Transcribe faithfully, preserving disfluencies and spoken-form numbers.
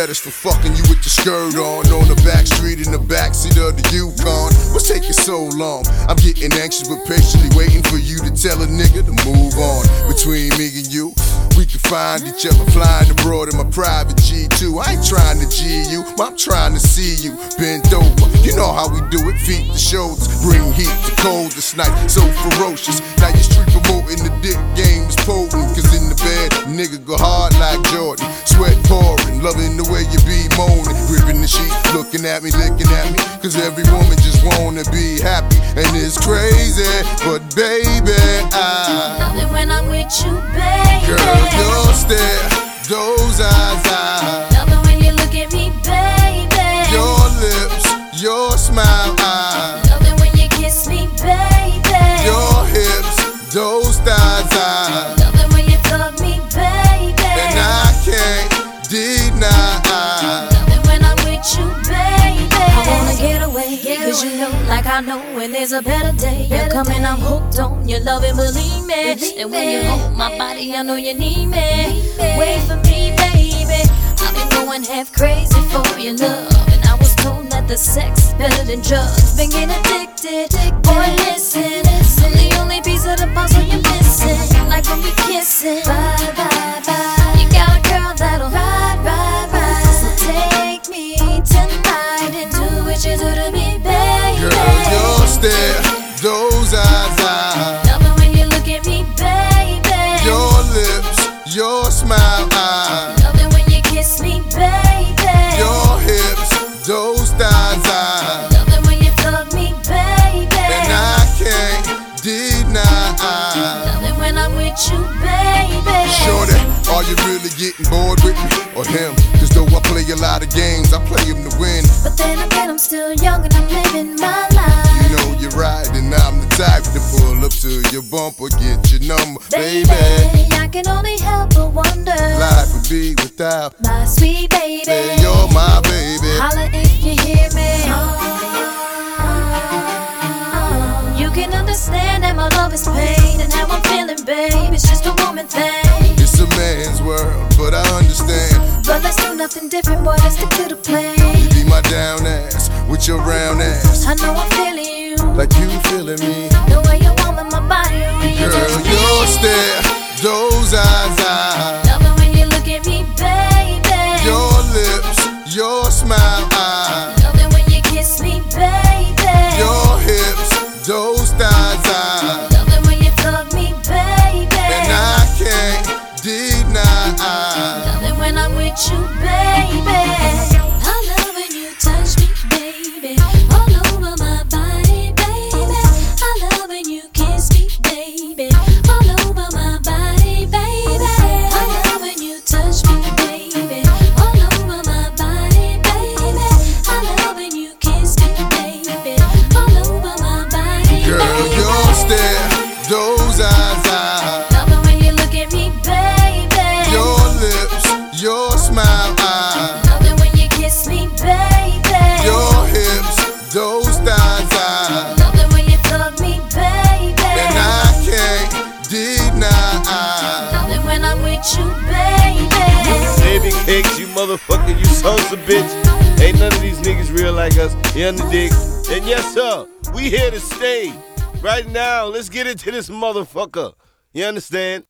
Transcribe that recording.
letters for fucking you with your skirt on. On the back street in the backseat of the Yukon. What's taking so long? I'm getting anxious but patiently waiting for you to tell a nigga to move on. Between me and you, we can find each other flying abroad in my private G two. I ain't trying to G you, I'm trying to see you bent over. You know how we do it, feet to shoulders, bring heat to cold this night, so ferocious. Now you street promoting the dick game is potent, cause in the bed, nigga go hard like Jordan. Sweat pouring, loving the way you be moaning, gripping the sheet, looking at me, licking at me, cause every woman just wanna be happy, and it's crazy, but baby, I love it when I'm with you, baby. Girl, your stare, those eyes, I love it when you look at me, baby. Your lips, your smile, I love it when you kiss me, baby. Your hips, those thighs, I love it when you fuck me, baby. And I can't deny, I love it when I'm with you, baby. I wanna get away, get cause away. You know, like I know when there's a better day. You're coming, I'm hooked on your love and believe me. Believe and when you hold my body, I know you need me. Need me. Wait for me, baby. I've been going half crazy for your love, and I was told that the sex is better than drugs. Been getting addicted, boy, listen, I'm the only piece of the puzzle you're missing. Like when we kissing, bye, bye, bye. You got a girl that'll ride, ride, ride. So take me tonight and do what you do to me, baby. Girl, your stare, those eyes, I love it when you look at me, baby. Your lips, your smile, I love it when you kiss me, baby. Your hips, those thighs, I love it when you fuck me, baby. And I can't deny, I love it when I'm with you, baby. Shorty, are you really getting bored with me or him? Cause though I play a lot of games, I play him to win. But then again, I'm still young and I'm living my life. You know you're right, and I'm the type to pull up to your bumper, get your number, baby. Baby, I can only help but wonder. Life would be without my sweet baby. Hey, you're my baby. Holla if you hear me. You can understand that my love is pain and how I'm feeling, babe. It's just a woman thing. It's a man's world, but I understand. But let's do nothing different, boy. Let's stick to the plan. You be my down ass with your round ass. I know I'm feeling you like you feeling me. The way you warm my body, when you Girl, touch me. your stare, those eyes, I love it when you look at me, baby. Your lips, your smile, I love it when you kiss me, baby. Your hips, those thighs, I love it when you fuck me, baby. And I can't deny, I love it when I'm with you, baby. I love when you touch me, baby, all over my body, baby. I love when you kiss me, baby, all over my body, baby. I love when you touch me, baby, all over my body, baby. I love when you kiss me, baby, all over my body, Girl, baby. your stare, those eyes, I love it when you look at me, baby. Your lips, your smile, I love it when you kiss me, baby. Your hips, those thighs, I love it when you fuck me, baby. And I can't deny, I love it when I'm with you, baby. Baby cakes, you motherfucker, you sons of bitch. Ain't none of these niggas real like us. You under dig? And yes, sir, we here to stay. Right now, let's get into this motherfucker. You understand?